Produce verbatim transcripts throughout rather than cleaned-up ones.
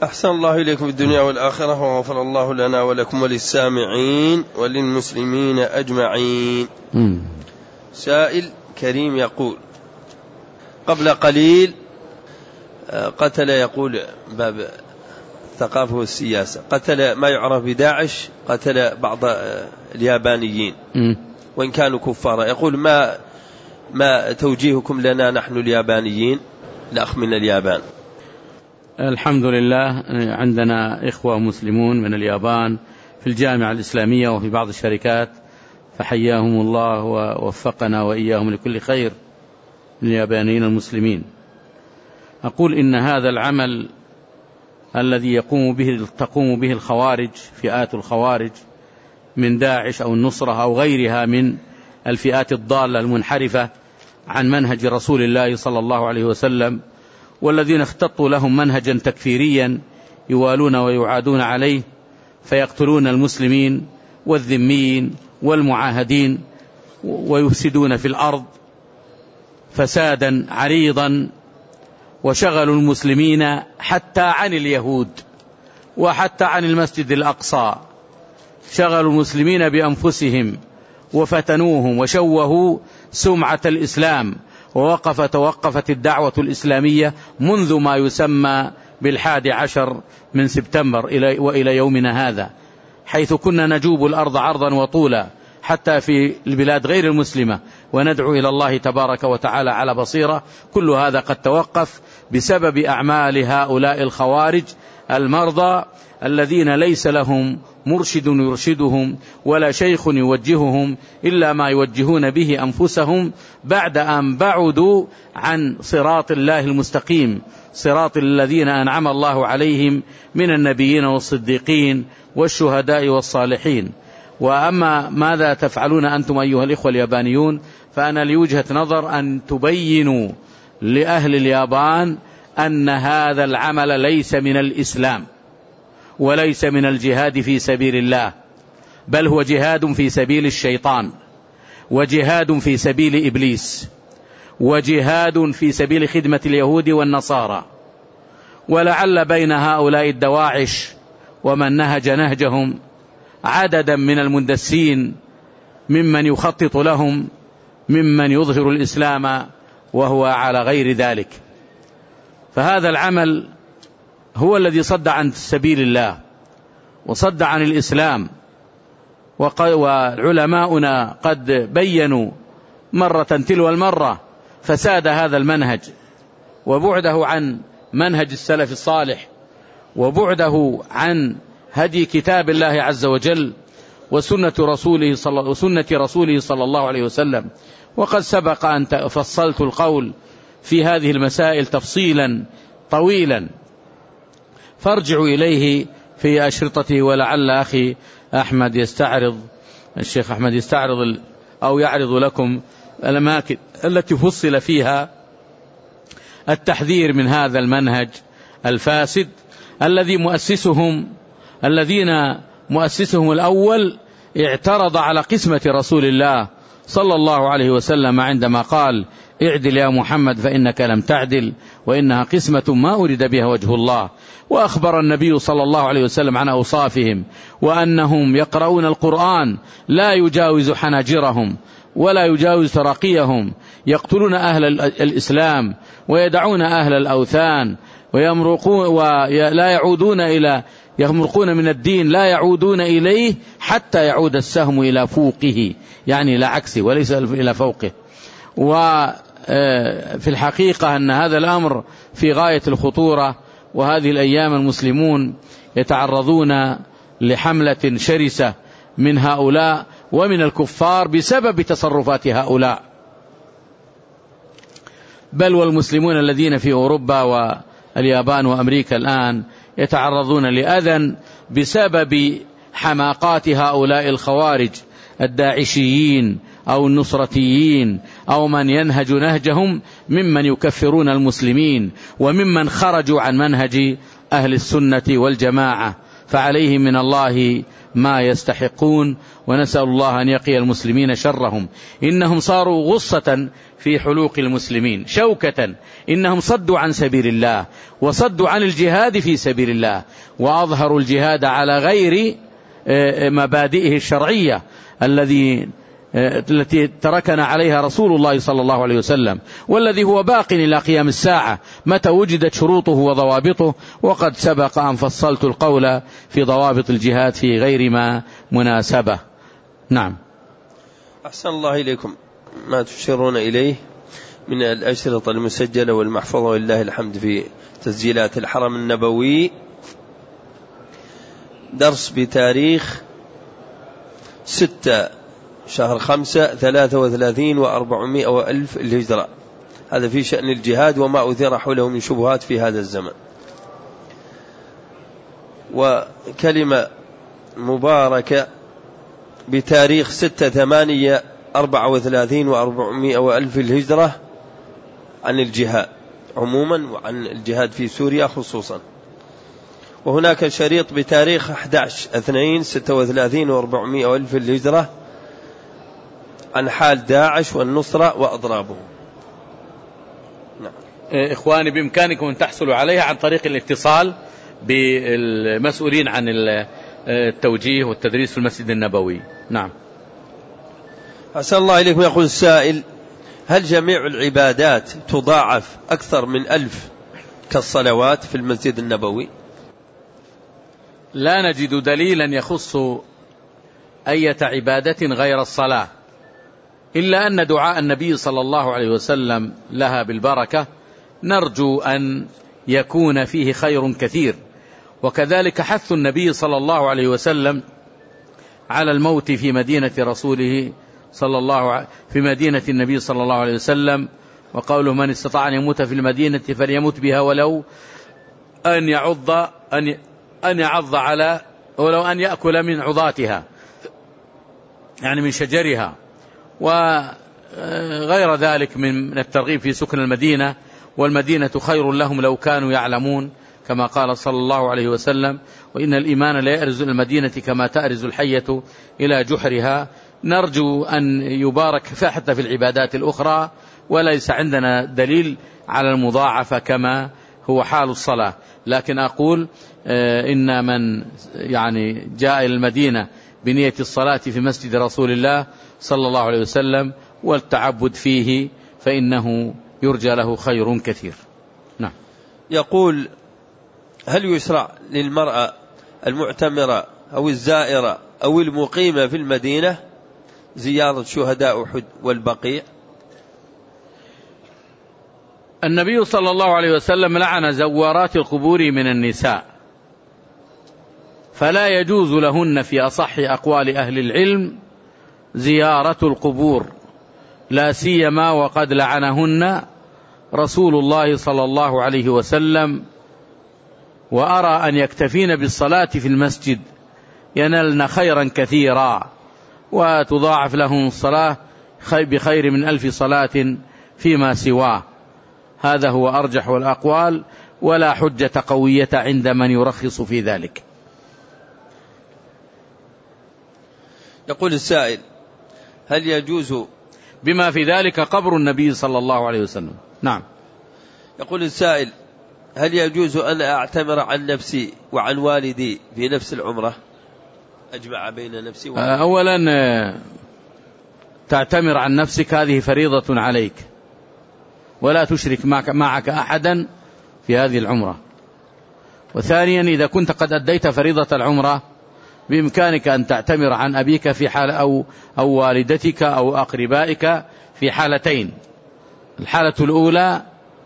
أحسن الله إليكم في الدنيا والآخرة، وغفر الله لنا ولكم وللسامعين وللمسلمين أجمعين. م. سائل كريم يقول: قبل قليل قتل، يقول باب الثقافة والسياسة، قتل ما يعرف بداعش، قتل بعض اليابانيين م. وإن كانوا كفارا. يقول: ما ما توجيهكم لنا نحن اليابانيين، الأخ من اليابان؟ الحمد لله، عندنا إخوة مسلمون من اليابان في الجامعة الإسلامية وفي بعض الشركات، فحياهم الله ووفقنا وإياهم لكل خير من اليابانيين المسلمين. أقول إن هذا العمل الذي يقوم به تقوم به الخوارج، فئات الخوارج من داعش أو النصرة أو غيرها من الفئات الضالة المنحرفة عن منهج رسول الله صلى الله عليه وسلم، والذين اختطوا لهم منهجا تكفيريا يوالون ويعادون عليه، فيقتلون المسلمين والذميين والمعاهدين ويفسدون في الأرض فسادا عريضا، وشغلوا المسلمين حتى عن اليهود وحتى عن المسجد الأقصى، شغلوا المسلمين بأنفسهم وفتنوهم وشوهوا سمعة الإسلام، ووقف توقفت الدعوة الإسلامية منذ ما يسمى بالحادي عشر من سبتمبر إلى وإلى يومنا هذا، حيث كنا نجوب الأرض عرضا وطولا حتى في البلاد غير المسلمة، وندعو إلى الله تبارك وتعالى على بصيرة. كل هذا قد توقف بسبب أعمال هؤلاء الخوارج المرضى الذين ليس لهم مرشد يرشدهم ولا شيخ يوجههم إلا ما يوجهون به أنفسهم بعد أن بعدوا عن صراط الله المستقيم، صراط الذين أنعم الله عليهم من النبيين والصديقين والشهداء والصالحين. وأما ماذا تفعلون أنتم أيها الإخوة اليابانيون، فأنا لي وجهة نظر أن تبينوا لأهل اليابان أن هذا العمل ليس من الإسلام وليس من الجهاد في سبيل الله، بل هو جهاد في سبيل الشيطان، وجهاد في سبيل إبليس، وجهاد في سبيل خدمة اليهود والنصارى. ولعل بين هؤلاء الدواعش ومن نهج نهجهم عددا من المندسين ممن يخطط لهم، ممن يظهر الإسلام وهو على غير ذلك. فهذا العمل هو الذي صد عن سبيل الله وصد عن الإسلام، وعلماؤنا قد بينوا مرة تلو المرة فساد هذا المنهج وبعده عن منهج السلف الصالح، وبعده عن هدي كتاب الله عز وجل وسنة رسوله صلى وسنة رسوله صلى الله عليه وسلم. وقد سبق أن فصلت القول في هذه المسائل تفصيلا طويلا، فارجعوا إليه في أشرطته، ولعل أخي أحمد يستعرض الشيخ أحمد يستعرض أو يعرض لكم الأماكن التي فصل فيها التحذير من هذا المنهج الفاسد الذي مؤسسهم الذين مؤسسهم الأول اعترض على قسمة رسول الله صلى الله عليه وسلم عندما قال: اعدل يا محمد فإنك لم تعدل وإنها قسمة ما أريد بها وجه الله. وأخبر النبي صلى الله عليه وسلم عن أوصافهم، وأنهم يقرؤون القرآن لا يجاوز حناجرهم ولا يجاوز تراقيهم، يقتلون أهل الإسلام ويدعون أهل الأوثان ويمرقون ولا يعودون إلى يمرقون من الدين لا يعودون إليه حتى يعود السهم إلى فوقه، يعني إلى عكسه وليس إلى فوقه. وفي الحقيقة أن هذا الأمر في غاية الخطورة، وهذه الأيام المسلمون يتعرضون لحملة شرسة من هؤلاء ومن الكفار بسبب تصرفات هؤلاء، بل والمسلمون الذين في أوروبا واليابان وأمريكا الآن يتعرضون لأذى بسبب حماقات هؤلاء الخوارج الداعشيين أو النصرتيين أو من ينهج نهجهم ممن يكفرون المسلمين وممن خرجوا عن منهج أهل السنة والجماعة. فعليهم من الله ما يستحقون، ونسأل الله أن يقي المسلمين شرهم. إنهم صاروا غصة في حلوق المسلمين، شوكة، إنهم صدوا عن سبيل الله وصدوا عن الجهاد في سبيل الله، وأظهروا الجهاد على غير مبادئه الشرعية الذي التي تركنا عليها رسول الله صلى الله عليه وسلم، والذي هو باق إلى قيام الساعة متى وجدت شروطه وضوابطه. وقد سبق أن فصلت القول في ضوابط الجهاد في غير ما مناسبة. نعم. أحسن الله إليكم. ما تشيرون إليه من الأشرطة المسجلة والمحفوظة ولله الحمد في تسجيلات الحرم النبوي، درس بتاريخ ستة شهر خمسة ثلاثة وثلاثين وأربعمائة وألف الهجرة. هذا في شأن الجهاد وما أثير حوله من شبهات في هذا الزمن. وكلمة مباركة بتاريخ ستة ثمانية أربعة وثلاثين وأربعمائة وألف الهجرة عن الجهاد عموما وعن الجهاد في سوريا خصوصا. وهناك شريط بتاريخ أحد عشر اثنين ستة وثلاثين وأربعمائة وألف الهجرة عن حال داعش والنصرة وأضرابه. نعم. إخواني بإمكانكم أن تحصلوا عليها عن طريق الاتصال بالمسؤولين عن التوجيه والتدريس في المسجد النبوي. نعم. أسأل الله إليكم. يقول السائل: هل جميع العبادات تضاعف أكثر من ألف كالصلوات في المسجد النبوي؟ لا نجد دليلا يخص أي عبادة غير الصلاة، إلا أن دعاء النبي صلى الله عليه وسلم لها بالبركة نرجو أن يكون فيه خير كثير. وكذلك حث النبي صلى الله عليه وسلم على الموت في مدينة رسوله صلى الله عليه في مدينة النبي صلى الله عليه وسلم، وقوله: من استطاع أن يموت في المدينة فليمت بها ولو أن يعض أن أن يعض على ولو أن يأكل من عضاتها، يعني من شجرها، وغير ذلك من الترغيب في سكن المدينة. والمدينة خير لهم لو كانوا يعلمون، كما قال صلى الله عليه وسلم: وإن الإيمان لا يأرز المدينة كما تأرز الحية إلى جحرها. نرجو أن يبارك حتى في العبادات الأخرى، وليس عندنا دليل على المضاعفة كما هو حال الصلاة. لكن أقول إن من يعني جاء إلى المدينة بنية الصلاة في مسجد رسول الله صلى الله عليه وسلم والتعبد فيه فإنه يرجى له خير كثير. نعم. يقول: هل يشرع للمرأة المعتمرة أو الزائرة أو المقيمة في المدينة زيارة شهداء أحد والبقيع؟ النبي صلى الله عليه وسلم لعن زوارات القبور من النساء، فلا يجوز لهن في أصح أقوال أهل العلم زيارة القبور، لا سيما وقد لعنهن رسول الله صلى الله عليه وسلم. وأرى أن يكتفين بالصلاة في المسجد ينلن خيرا كثيرا، وتضاعف لهم الصلاة بخير من ألف صلاة فيما سواه. هذا هو أرجح الأقوال، ولا حجة قوية عند من يرخص في ذلك. يقول السائل: هل يجوز بما في ذلك قبر النبي صلى الله عليه وسلم؟ نعم. يقول السائل: هل يجوز أن أعتمر عن نفسي وعن والدي في نفس العمرة، أجمع بين نفسي ووالدي؟ أولا تعتمر عن نفسك، هذه فريضة عليك، ولا تشرك معك أحدا في هذه العمرة. وثانيا إذا كنت قد أديت فريضة العمرة بإمكانك أن تعتمر عن أبيك في حالة أو, أو والدتك أو أقربائك في حالتين: الحالة الأولى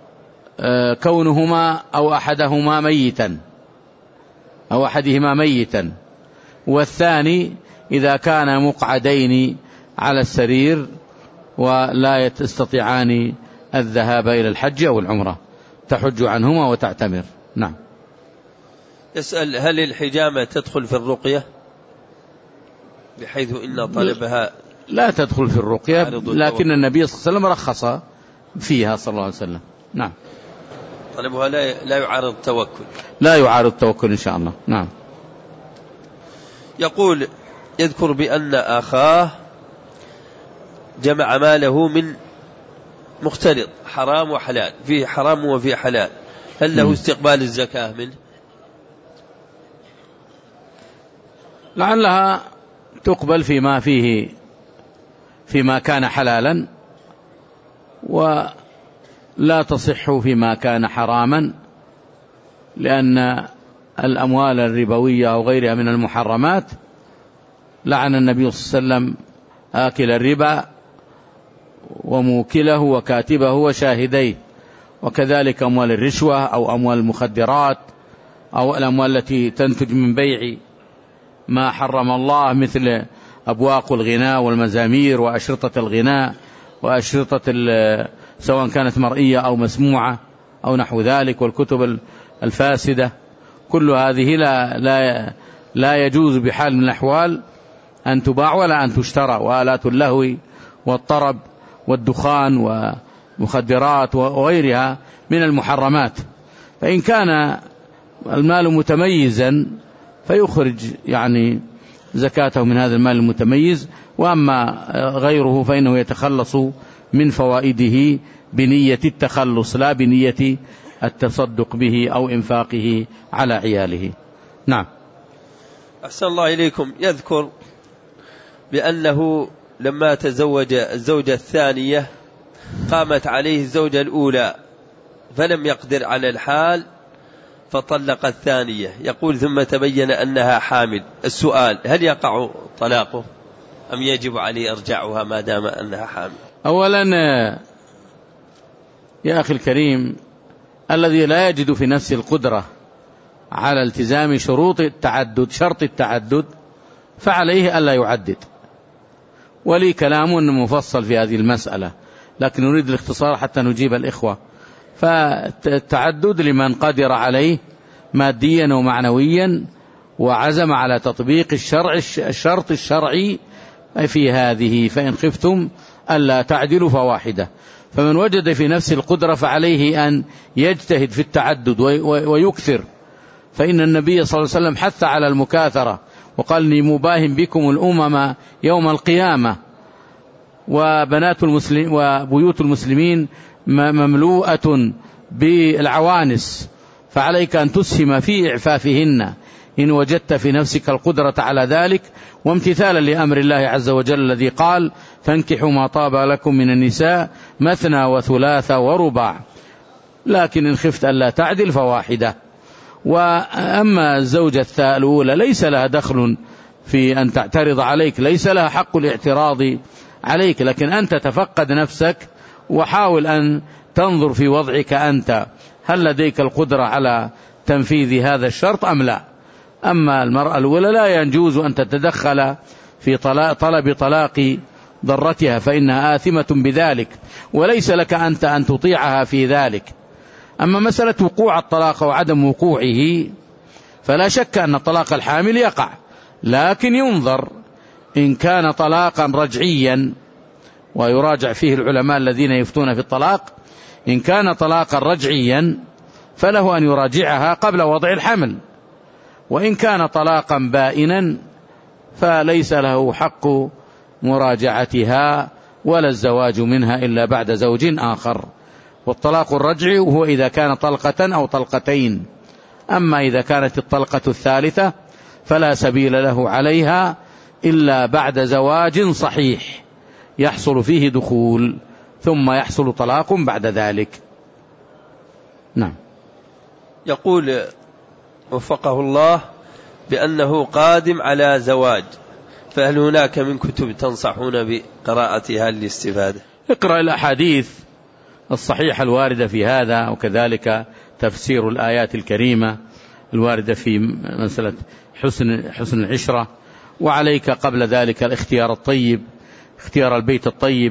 كونهما أو أحدهما ميتا أو أحدهما ميتا، والثاني إذا كان مقعدين على السرير ولا يستطيعان الذهاب إلى الحج أو العمرة، تحج عنهما وتعتمر. نعم. يسأل: هل الحجامة تدخل في الرقية بحيث إن طلبها لا تدخل في الرقية، لكن النبي صلى الله عليه وسلم رخص فيها صلى الله عليه وسلم. نعم. طلبها لا لا يعارض التوكل، لا يعارض التوكل إن شاء الله. نعم. يقول يذكر بأن أخاه جمع ماله من مختلط حرام وحلال، فيه حرام وفيه حلال، هل له استقبال الزكاة منه؟ لعلها تقبل فيما فيه فيما كان حلالا، ولا تصح فيما كان حراما، لأن الأموال الربوية أو غيرها من المحرمات لعن النبي صلى الله عليه وسلم آكل الربا وموكله وكاتبه وشاهديه، وكذلك أموال الرشوة أو أموال المخدرات أو الأموال التي تنتج من بيع ما حرم الله، مثل أبواق الغناء والمزامير وأشرطة الغناء وأشرطة سواء كانت مرئية أو مسموعة أو نحو ذلك، والكتب الفاسدة، كل هذه لا, لا, لا يجوز بحال من الأحوال أن تباع ولا أن تشترى. وآلات اللهو والطرب والدخان ومخدرات وغيرها من المحرمات. فإن كان المال متميزا فيخرج يعني زكاته من هذا المال المتميز، وأما غيره فإنه يتخلص من فوائده بنية التخلص لا بنية التصدق به أو إنفاقه على عياله. نعم. أحسن الله إليكم. يذكر بأنه لما تزوج الزوجة الثانية قامت عليه الزوجة الأولى فلم يقدر على الحال فطلق الثانية، يقول ثم تبين أنها حامل. السؤال: هل يقع طلاقه أم يجب عليه إرجاعها ما دام أنها حامل؟ أولا يا أخي الكريم، الذي لا يجد في نفسه القدرة على التزام شروط التعدد شرط التعدد فعليه ألا يعدد. ولي كلام مفصل في هذه المسألة، لكن نريد الاختصار حتى نجيب الإخوة. فالتعدد لمن قدر عليه ماديا ومعنويا وعزم على تطبيق الشرع الشرط الشرعي في هذه، فإن خفتم ألا تعدلوا فواحدة. فمن وجد في نفسه القدرة فعليه أن يجتهد في التعدد ويكثر، فإن النبي صلى الله عليه وسلم حث على المكاثرة وقال: إني مباهم بكم الأمم يوم القيامة. وبنات المسلمين وبيوت المسلمين مملوءة بالعوانس، فعليك أن تسهم في إعفافهن إن وجدت في نفسك القدرة على ذلك، وامتثالا لأمر الله عز وجل الذي قال: فانكحوا ما طاب لكم من النساء مثنى وثلاث ورباع، لكن إن خفت ألا تعدل فواحدة. وأما الزوجة الأولى ليس لها دخل في أن تعترض عليك، ليس لها حق الاعتراض عليك، لكن أنت تفقد نفسك وحاول أن تنظر في وضعك أنت، هل لديك القدرة على تنفيذ هذا الشرط أم لا. أما المرأة الأولى لا يجوز أن تتدخل في طلب طلاق ضرتها، فإنها آثمة بذلك، وليس لك أنت أن تطيعها في ذلك. أما مسألة وقوع الطلاق وعدم وقوعه فلا شك أن طلاق الحامل يقع، لكن ينظر إن كان طلاقا رجعيا، ويراجع فيه العلماء الذين يفتون في الطلاق. إن كان طلاقا رجعيا فله أن يراجعها قبل وضع الحمل، وإن كان طلاقا بائنا فليس له حق مراجعتها ولا الزواج منها إلا بعد زوج آخر. والطلاق الرجعي هو إذا كان طلقة أو طلقتين، أما إذا كانت الطلقة الثالثة فلا سبيل له عليها إلا بعد زواج صحيح يحصل فيه دخول، ثم يحصل طلاق بعد ذلك. نعم. يقول وفقه الله بأنه قادم على زواج، فهل هناك من كتب تنصحون بقراءتها للاستفادة؟ اقرأ الأحاديث الصحيحة الواردة في هذا، وكذلك تفسير الآيات الكريمة الواردة في مسألة حسن, حسن العشرة. وعليك قبل ذلك الاختيار الطيب، اختيار البيت الطيب،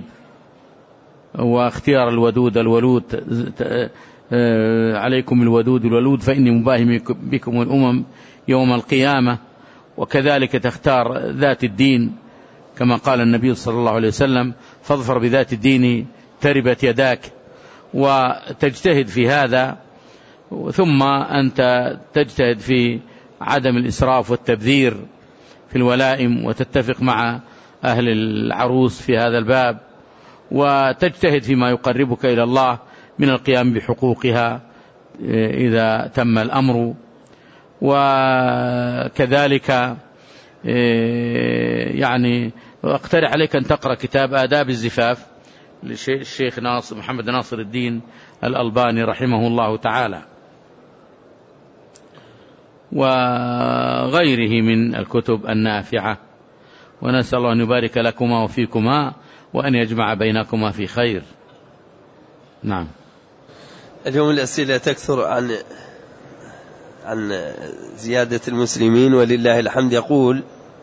واختيار الودود الولود. عليكم الودود الولود فإني مباهم بكم الأمم يوم القيامة. وكذلك تختار ذات الدين كما قال النبي صلى الله عليه وسلم: فاظفر بذات الدين تربت يداك. وتجتهد في هذا، ثم أنت تجتهد في عدم الإسراف والتبذير في الولائم وتتفق مع أهل العروس في هذا الباب، وتجتهد فيما يقربك إلى الله من القيام بحقوقها إذا تم الأمر. وكذلك يعني أقترح عليك أن تقرأ كتاب آداب الزفاف للشيخ ناصر محمد ناصر الدين الألباني رحمه الله تعالى، وغيره من الكتب النافعة. ونسأل الله أن يبارك لكما وفيكما وأن يجمع بينكما في خير. نعم. اليوم الأسئلة تكثر عن عن زيادة المسلمين ولله الحمد. يقول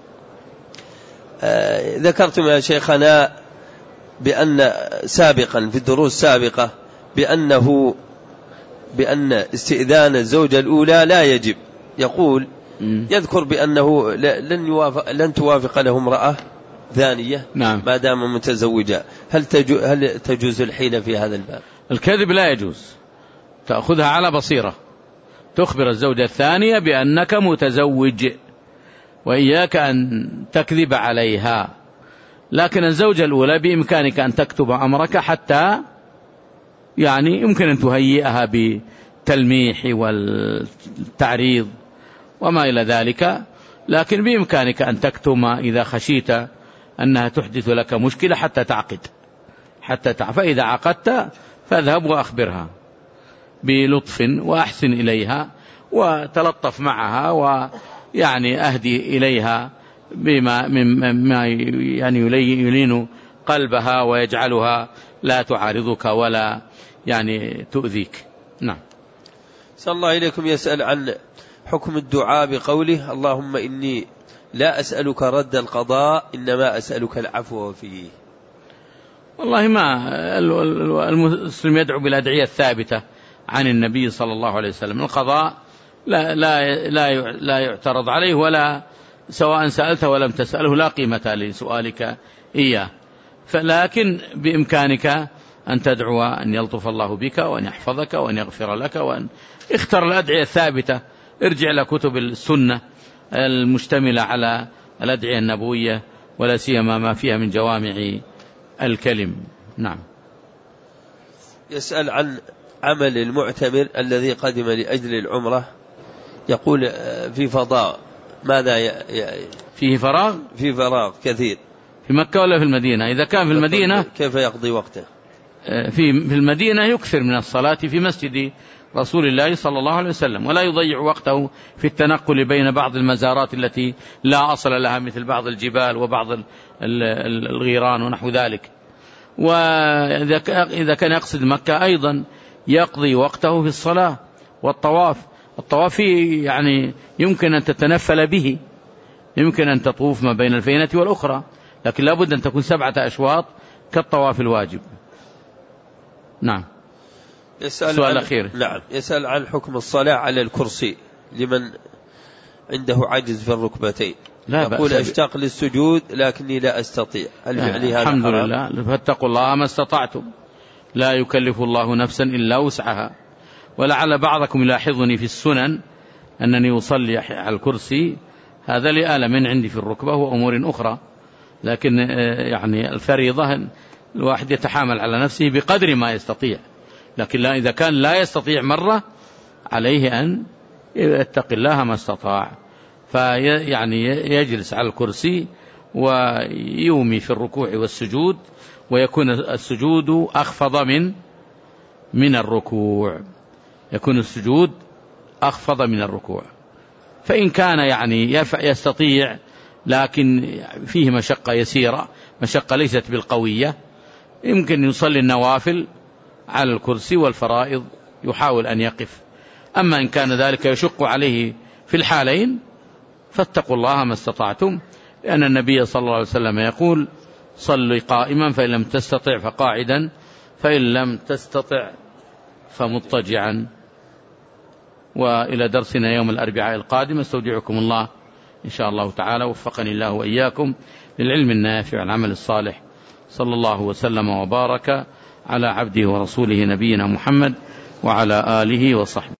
آه ذكرتم يا شيخنا بأن سابقا في الدروس السابقة بأنه بأن استئذان الزوجة الأولى لا يجب. يقول يذكر بأنه لن, يوافق لن توافق له امرأة ثانية نعم. ما دام متزوجة. هل, تجو هل تجوز الحيلة في هذا الباب؟ الكذب لا يجوز، تأخذها على بصيرة، تخبر الزوجة الثانية بأنك متزوج وإياك أن تكذب عليها. لكن الزوجة الأولى بإمكانك أن تكتب أمرك حتى يعني يمكن أن تهيئها بالتلميح والتعريض وما إلى ذلك، لكن بإمكانك أن تكتم إذا خشيت أنها تحدث لك مشكلة حتى تعقد حتى تعقد. فإذا عقدت فاذهب وأخبرها بلطف وأحسن إليها وتلطف معها، ويعني أهدي إليها بما مما يعني يلين قلبها ويجعلها لا تعارضك ولا يعني تؤذيك. نعم. صلى الله إليكم. يسأل عن حكم الدعاء بقوله اللهم إني لا أسألك رد القضاء إنما أسألك العفو فيه. والله ما المسلم يدعو بالأدعية الثابتة عن النبي صلى الله عليه وسلم. القضاء لا, لا, لا, لا يعترض عليه، ولا سواء سألته ولم تسأله لا قيمة لسؤالك إياه. فلكن بإمكانك أن تدعو أن يلطف الله بك وأن يحفظك وأن يغفر لك، وأن اختر الأدعية الثابتة. ارجع لكتب السنة المشتملة على الأدعية النبوية ولا سيما ما فيها من جوامع الكلم. نعم. يسأل عن عمل المعتمر الذي قدم لأجل العمرة. يقول في فضاء ماذا ي... فيه فراغ في فراغ كثير في مكة ولا في المدينة؟ إذا كان في المدينة كيف يقضي وقته؟ في في المدينة يكثر من الصلاة في مسجد رسول الله صلى الله عليه وسلم، ولا يضيع وقته في التنقل بين بعض المزارات التي لا أصل لها مثل بعض الجبال وبعض الغيران ونحو ذلك. وإذا كان يقصد مكة أيضا يقضي وقته في الصلاة والطواف. الطواف يعني يمكن أن تتنفل به، يمكن أن تطوف ما بين الفينة والأخرى، لكن لابد أن تكون سبعة أشواط كالطواف الواجب. نعم. يسأل سؤال عن... أخير. نعم. يسأل عن حكم الصلاة على الكرسي لمن عنده عجز في الركبتين. يقول أشتاق للسجود لكني لا أستطيع. هل فعلي هذا الحمد حرام؟ لله. فاتقوا الله ما استطعتم، لا يكلف الله نفسا إلا وسعها. ولعل بعضكم يلاحظني في السنن أنني أصلي على الكرسي، هذا لآلم عندي في الركبة وأمور أخرى، لكن يعني الفريضة الواحد يتحامل على نفسه بقدر ما يستطيع. لكن لا، إذا كان لا يستطيع مرة عليه أن يتقي الله ما استطاع، فيعني يجلس على الكرسي ويومي في الركوع والسجود، ويكون السجود أخفض من من الركوع يكون السجود أخفض من الركوع. فإن كان يعني يستطيع لكن فيه مشقة يسيرة، مشقة ليست بالقوية، يمكن يصلي النوافل على الكرسي والفرائض يحاول أن يقف. أما إن كان ذلك يشق عليه في الحالين فاتقوا الله ما استطعتم، لأن النبي صلى الله عليه وسلم يقول صلي قائما فإن لم تستطع فقاعدا فإن لم تستطع فمضطجعا. وإلى درسنا يوم الأربعاء القادم، استودعكم الله إن شاء الله تعالى، وفقني الله وإياكم للعلم النافع والعمل الصالح. صلى الله وسلم وبارك على عبده ورسوله نبينا محمد وعلى آله وصحبه.